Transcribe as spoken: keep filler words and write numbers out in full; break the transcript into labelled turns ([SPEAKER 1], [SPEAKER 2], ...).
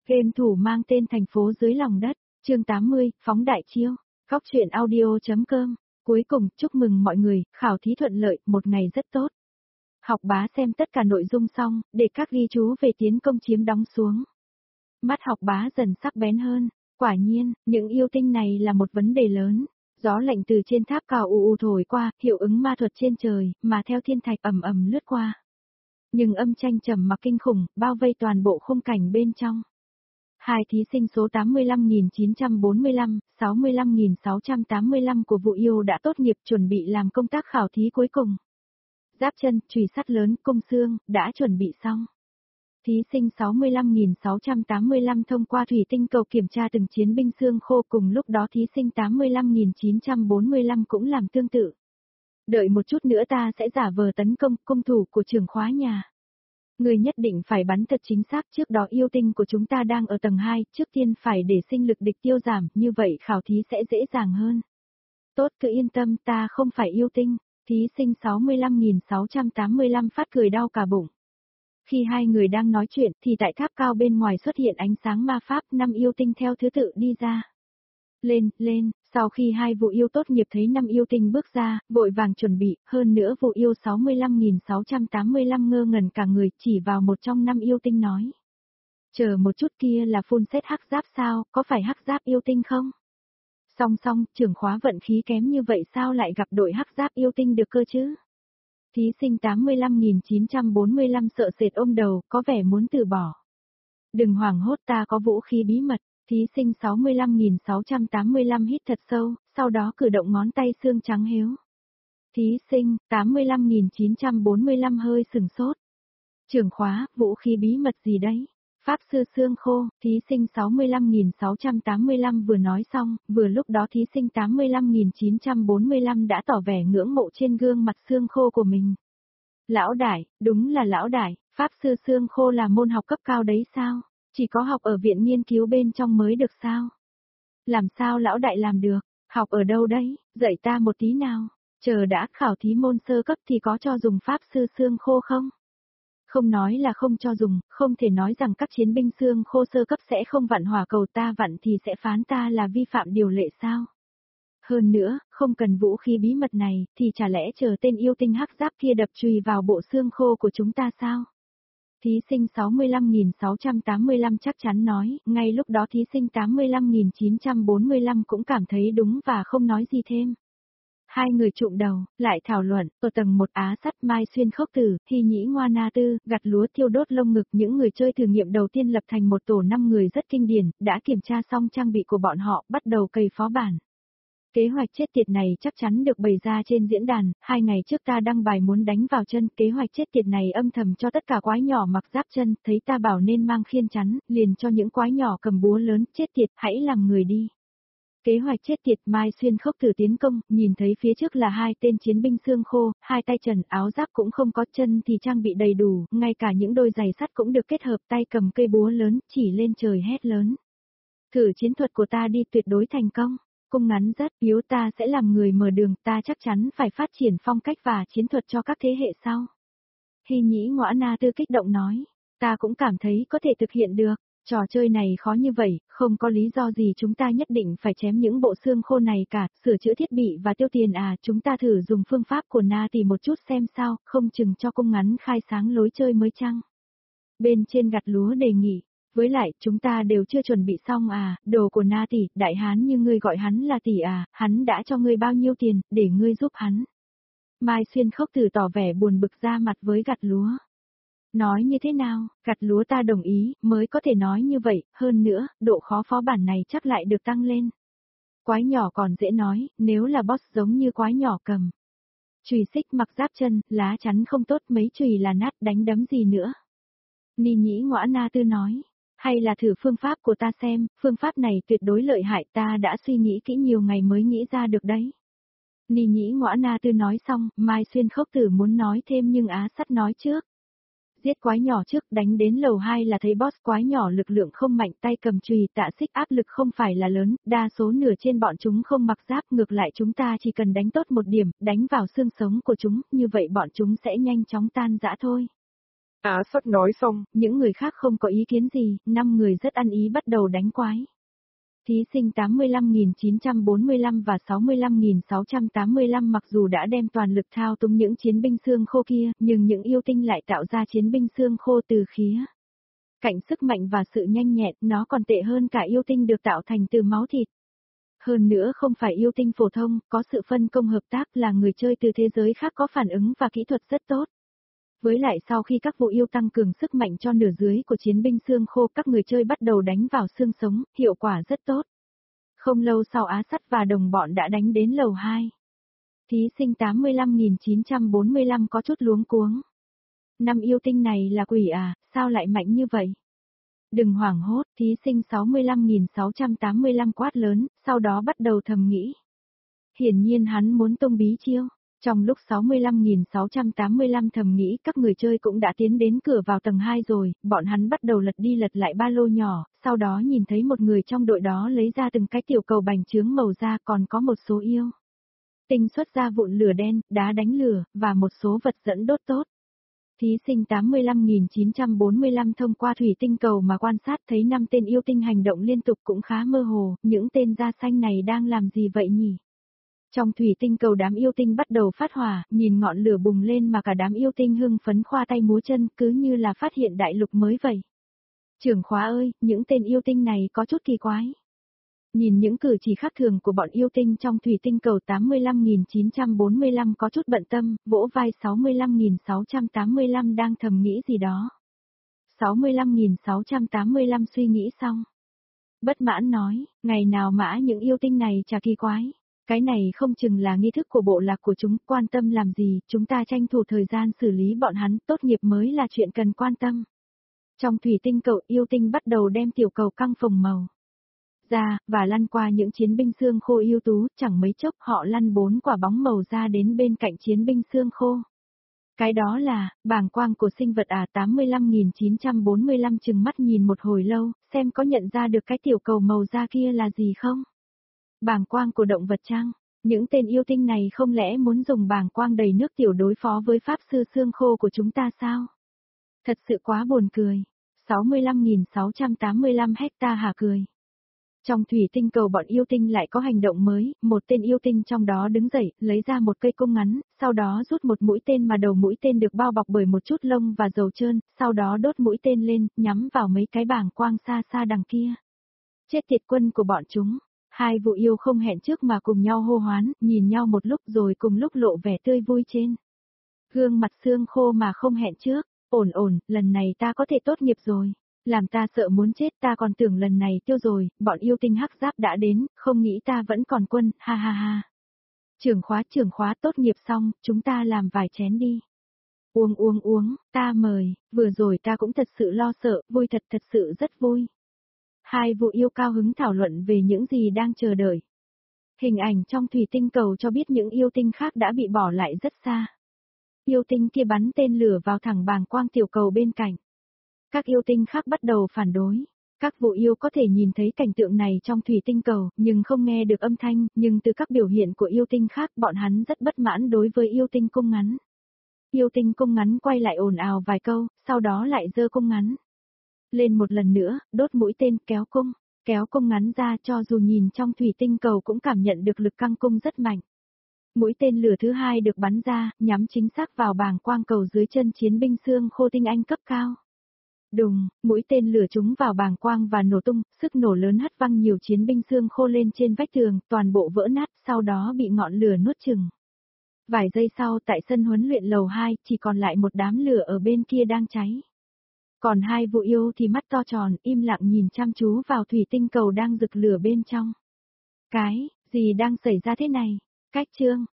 [SPEAKER 1] Game thủ mang tên Thành phố dưới lòng đất, chương tám mươi, phóng đại chiêu, góc truyện audio.com. Cuối cùng, chúc mừng mọi người, khảo thí thuận lợi, một ngày rất tốt. Học bá xem tất cả nội dung xong, để các ghi chú về tiến công chiếm đóng xuống. Mắt học bá dần sắc bén hơn, quả nhiên, những yêu tinh này là một vấn đề lớn. Gió lạnh từ trên tháp cao u u thổi qua, hiệu ứng ma thuật trên trời, mà theo thiên thạch ầm ầm lướt qua. Nhưng âm tranh trầm mặc kinh khủng, bao vây toàn bộ khung cảnh bên trong. Hai thí sinh số tám mươi lăm nghìn chín trăm bốn mươi lăm, sáu mươi lăm nghìn sáu trăm tám mươi lăm của vụ yêu đã tốt nghiệp chuẩn bị làm công tác khảo thí cuối cùng. Giáp chân, chùy sắt lớn, cung xương, đã chuẩn bị xong. Thí sinh sáu mươi lăm nghìn sáu trăm tám mươi lăm thông qua thủy tinh cầu kiểm tra từng chiến binh xương khô, cùng lúc đó thí sinh tám mươi lăm nghìn chín trăm bốn mươi lăm cũng làm tương tự. Đợi một chút nữa ta sẽ giả vờ tấn công cung thủ của trưởng khóa nhà. Người nhất định phải bắn thật chính xác, trước đó yêu tinh của chúng ta đang ở tầng hai, trước tiên phải để sinh lực địch tiêu giảm, như vậy khảo thí sẽ dễ dàng hơn. Tốt, cứ yên tâm, ta không phải yêu tinh. Thí sinh sáu mươi lăm nghìn sáu trăm tám mươi lăm phát cười đau cả bụng. Khi hai người đang nói chuyện thì tại tháp cao bên ngoài xuất hiện ánh sáng ma pháp, năm yêu tinh theo thứ tự đi ra. Lên, lên, sau khi hai vụ yêu tốt nghiệp thấy năm yêu tinh bước ra, vội vàng chuẩn bị, hơn nữa vụ yêu sáu mươi lăm nghìn sáu trăm tám mươi lăm ngơ ngẩn cả người, chỉ vào một trong năm yêu tinh nói. Chờ một chút, kia là full set hắc giáp sao, có phải hắc giáp yêu tinh không? Song song, trưởng khóa vận khí kém như vậy sao lại gặp đội hắc giáp yêu tinh được cơ chứ? Thí sinh tám mươi lăm nghìn chín trăm bốn mươi lăm sợ sệt ôm đầu, có vẻ muốn từ bỏ. Đừng hoảng hốt, ta có vũ khí bí mật. Thí sinh sáu mươi lăm nghìn sáu trăm tám mươi lăm hít thật sâu, sau đó cử động ngón tay xương trắng héo. Thí sinh tám mươi lăm nghìn chín trăm bốn mươi lăm hơi sừng sốt. Trưởng khóa, vũ khí bí mật gì đấy? Pháp sư xương khô. Thí sinh sáu mươi lăm nghìn sáu trăm tám mươi lăm vừa nói xong, vừa lúc đó thí sinh tám mươi lăm nghìn chín trăm bốn mươi lăm đã tỏ vẻ ngưỡng mộ trên gương mặt xương khô của mình. Lão đại, đúng là lão đại, pháp sư xương khô là môn học cấp cao đấy sao? Chỉ có học ở viện nghiên cứu bên trong mới được sao? Làm sao lão đại làm được? Học ở đâu đấy? Dạy ta một tí nào. Chờ đã, khảo thí môn sơ cấp thì có cho dùng pháp sư xương khô không? Không nói là không cho dùng, không thể nói rằng các chiến binh xương khô sơ cấp sẽ không vặn hỏa cầu, ta vặn thì sẽ phán ta là vi phạm điều lệ sao? Hơn nữa, không cần vũ khí bí mật này, thì chả lẽ chờ tên yêu tinh hắc giáp kia đập chùy vào bộ xương khô của chúng ta sao? Thí sinh sáu mươi lăm nghìn sáu trăm tám mươi lăm chắc chắn nói, ngay lúc đó thí sinh tám mươi lăm nghìn chín trăm bốn mươi lăm cũng cảm thấy đúng và không nói gì thêm. Hai người trụm đầu, lại thảo luận, ở tầng một Á Sắt, Mai Xuyên Khốc Tử, Hy Nhĩ Ngoa Na Tư, gặt lúa thiêu đốt lông ngực, những người chơi thử nghiệm đầu tiên lập thành một tổ năm người rất kinh điển, đã kiểm tra xong trang bị của bọn họ, bắt đầu cày phó bản. Kế hoạch chết tiệt này chắc chắn được bày ra trên diễn đàn, hai ngày trước ta đăng bài muốn đánh vào chân, kế hoạch chết tiệt này âm thầm cho tất cả quái nhỏ mặc giáp chân, thấy ta bảo nên mang khiên chắn, liền cho những quái nhỏ cầm búa lớn, chết tiệt, hãy làm người đi. Kế hoạch chết tiệt, Mai Xuyên Khốc Tử tiến công, nhìn thấy phía trước là hai tên chiến binh xương khô, hai tay trần, áo giáp cũng không có, chân thì trang bị đầy đủ, ngay cả những đôi giày sắt cũng được kết hợp, tay cầm cây búa lớn, chỉ lên trời hét lớn. Thử chiến thuật của ta đi, tuyệt đối thành công. Cung ngắn rất yếu, ta sẽ làm người mở đường, ta chắc chắn phải phát triển phong cách và chiến thuật cho các thế hệ sau. Hy Nhĩ Ngoa Na Tư kích động nói, ta cũng cảm thấy có thể thực hiện được, trò chơi này khó như vậy, không có lý do gì chúng ta nhất định phải chém những bộ xương khô này cả, sửa chữa thiết bị và tiêu tiền à, chúng ta thử dùng phương pháp của Na Tỷ một chút xem sao, không chừng cho cung ngắn khai sáng lối chơi mới chăng. Bên trên gặt lúa đề nghị. Với lại, chúng ta đều chưa chuẩn bị xong à, đồ của Na Tỷ, đại hán như ngươi gọi hắn là tỷ à, hắn đã cho ngươi bao nhiêu tiền, để ngươi giúp hắn. Mai Xuyên Khốc Tử tỏ vẻ buồn bực ra mặt với gặt lúa. Nói như thế nào, gặt lúa ta đồng ý, mới có thể nói như vậy, hơn nữa, độ khó phó bản này chắc lại được tăng lên. Quái nhỏ còn dễ nói, nếu là boss giống như quái nhỏ cầm. Chùy xích mặc giáp chân, lá chắn không tốt, mấy chùy là nát, đánh đấm gì nữa. Ni Nhĩ Ngoa Na Tư nói. Hay là thử phương pháp của ta xem, phương pháp này tuyệt đối lợi hại, ta đã suy nghĩ kỹ nhiều ngày mới nghĩ ra được đấy. Ni Nhĩ Ngoa Na Tư nói xong, Mai Xuyên Khốc Tử muốn nói thêm nhưng Á Sắt nói trước. Giết quái nhỏ trước, đánh đến lầu hai là thấy boss quái nhỏ lực lượng không mạnh, tay cầm chùy, tạ xích áp lực không phải là lớn, đa số nửa trên bọn chúng không mặc giáp, ngược lại chúng ta chỉ cần đánh tốt một điểm, đánh vào xương sống của chúng, như vậy bọn chúng sẽ nhanh chóng tan rã thôi. Á Xuất nói xong, những người khác không có ý kiến gì, năm người rất ăn ý bắt đầu đánh quái. Thí sinh tám mươi lăm nghìn chín trăm bốn mươi lăm và sáu mươi lăm nghìn sáu trăm tám mươi lăm mặc dù đã đem toàn lực thao túng những chiến binh xương khô kia, nhưng những yêu tinh lại tạo ra chiến binh xương khô từ khía cạnh sức mạnh và sự nhanh nhẹn, nó còn tệ hơn cả yêu tinh được tạo thành từ máu thịt. Hơn nữa không phải yêu tinh phổ thông, có sự phân công hợp tác, là người chơi từ thế giới khác có phản ứng và kỹ thuật rất tốt. Với lại sau khi các vụ yêu tăng cường sức mạnh cho nửa dưới của chiến binh xương khô, các người chơi bắt đầu đánh vào xương sống, hiệu quả rất tốt. Không lâu sau Á Sắt và đồng bọn đã đánh đến lầu hai. Thí sinh tám mươi lăm nghìn chín trăm bốn mươi lăm có chút luống cuống. Năm yêu tinh này là quỷ à, sao lại mạnh như vậy? Đừng hoảng hốt, thí sinh sáu mươi lăm nghìn sáu trăm tám mươi lăm quát lớn, sau đó bắt đầu thầm nghĩ. Hiển nhiên hắn muốn tung bí chiêu. Trong lúc sáu mươi lăm nghìn sáu trăm tám mươi lăm thầm nghĩ, các người chơi cũng đã tiến đến cửa vào tầng hai rồi, bọn hắn bắt đầu lật đi lật lại ba lô nhỏ, sau đó nhìn thấy một người trong đội đó lấy ra từng cái tiểu cầu bành trướng màu da, còn có một số yêu tinh xuất ra vụn lửa đen, đá đánh lửa, và một số vật dẫn đốt tốt. Thí sinh tám mươi lăm nghìn chín trăm bốn mươi lăm thông qua thủy tinh cầu mà quan sát thấy năm tên yêu tinh hành động liên tục cũng khá mơ hồ, những tên da xanh này đang làm gì vậy nhỉ? Trong thủy tinh cầu đám yêu tinh bắt đầu phát hỏa, nhìn ngọn lửa bùng lên mà cả đám yêu tinh hưng phấn khoa tay múa chân, cứ như là phát hiện đại lục mới vậy. Trưởng khóa ơi, những tên yêu tinh này có chút kỳ quái. Nhìn những cử chỉ khác thường của bọn yêu tinh trong thủy tinh cầu tám mươi lăm nghìn chín trăm bốn mươi lăm có chút bận tâm, vỗ vai sáu mươi lăm nghìn sáu trăm tám mươi lăm đang thầm nghĩ gì đó. sáu mươi lăm nghìn sáu trăm tám mươi lăm suy nghĩ xong. Bất mãn nói, ngày nào mã những yêu tinh này chả kỳ quái. Cái này không chừng là nghi thức của bộ lạc của chúng, quan tâm làm gì, chúng ta tranh thủ thời gian xử lý bọn hắn, tốt nghiệp mới là chuyện cần quan tâm. Trong thủy tinh cầu, yêu tinh bắt đầu đem tiểu cầu căng phồng màu ra, và lăn qua những chiến binh xương khô ưu tú, chẳng mấy chốc họ lăn bốn quả bóng màu ra đến bên cạnh chiến binh xương khô. Cái đó là, bàng quang của sinh vật à. Tám mươi lăm nghìn chín trăm bốn mươi lăm chừng mắt nhìn một hồi lâu, xem có nhận ra được cái tiểu cầu màu da kia là gì không? Bàng quang của động vật chăng? Những tên yêu tinh này không lẽ muốn dùng bàng quang đầy nước tiểu đối phó với pháp sư xương khô của chúng ta sao? Thật sự quá buồn cười. sáu mươi lăm nghìn sáu trăm tám mươi lăm hecta hả cười. Trong thủy tinh cầu bọn yêu tinh lại có hành động mới, một tên yêu tinh trong đó đứng dậy, lấy ra một cây cung ngắn, sau đó rút một mũi tên mà đầu mũi tên được bao bọc bởi một chút lông và dầu trơn, sau đó đốt mũi tên lên, nhắm vào mấy cái bảng quang xa xa đằng kia. Chết tiệt quân của bọn chúng. Hai vụ yêu không hẹn trước mà cùng nhau hô hoán, nhìn nhau một lúc rồi cùng lúc lộ vẻ tươi vui trên gương mặt xương khô mà không hẹn trước. Ổn ổn, lần này ta có thể tốt nghiệp rồi. Làm ta sợ muốn chết, ta còn tưởng lần này tiêu rồi, bọn yêu tinh hắc giáp đã đến, không nghĩ ta vẫn còn quân, ha ha ha. Trưởng khóa trưởng khóa tốt nghiệp xong, chúng ta làm vài chén đi. Uống uống uống, ta mời, vừa rồi ta cũng thật sự lo sợ, vui thật thật sự rất vui. Hai vụ yêu cao hứng thảo luận về những gì đang chờ đợi. Hình ảnh trong thủy tinh cầu cho biết những yêu tinh khác đã bị bỏ lại rất xa. Yêu tinh kia bắn tên lửa vào thẳng bàng quang tiểu cầu bên cạnh. Các yêu tinh khác bắt đầu phản đối. Các vụ yêu có thể nhìn thấy cảnh tượng này trong thủy tinh cầu, nhưng không nghe được âm thanh, nhưng từ các biểu hiện của yêu tinh khác bọn hắn rất bất mãn đối với yêu tinh cung ngắn. Yêu tinh cung ngắn quay lại ồn ào vài câu, sau đó lại giơ cung ngắn lên một lần nữa, đốt mũi tên, kéo cung, kéo cung ngắn ra, cho dù nhìn trong thủy tinh cầu cũng cảm nhận được lực căng cung rất mạnh. Mũi tên lửa thứ hai được bắn ra, nhắm chính xác vào bàng quang cầu dưới chân chiến binh xương khô tinh anh cấp cao. Đùng, mũi tên lửa trúng vào bàng quang và nổ tung, sức nổ lớn hất văng nhiều chiến binh xương khô lên trên vách tường, toàn bộ vỡ nát, sau đó bị ngọn lửa nuốt chửng. Vài giây sau tại sân huấn luyện lầu hai, chỉ còn lại một đám lửa ở bên kia đang cháy. Còn hai vụ yêu thì mắt to tròn, im lặng nhìn chăm chú vào thủy tinh cầu đang rực lửa bên trong. Cái, gì đang xảy ra thế này? Cách chương,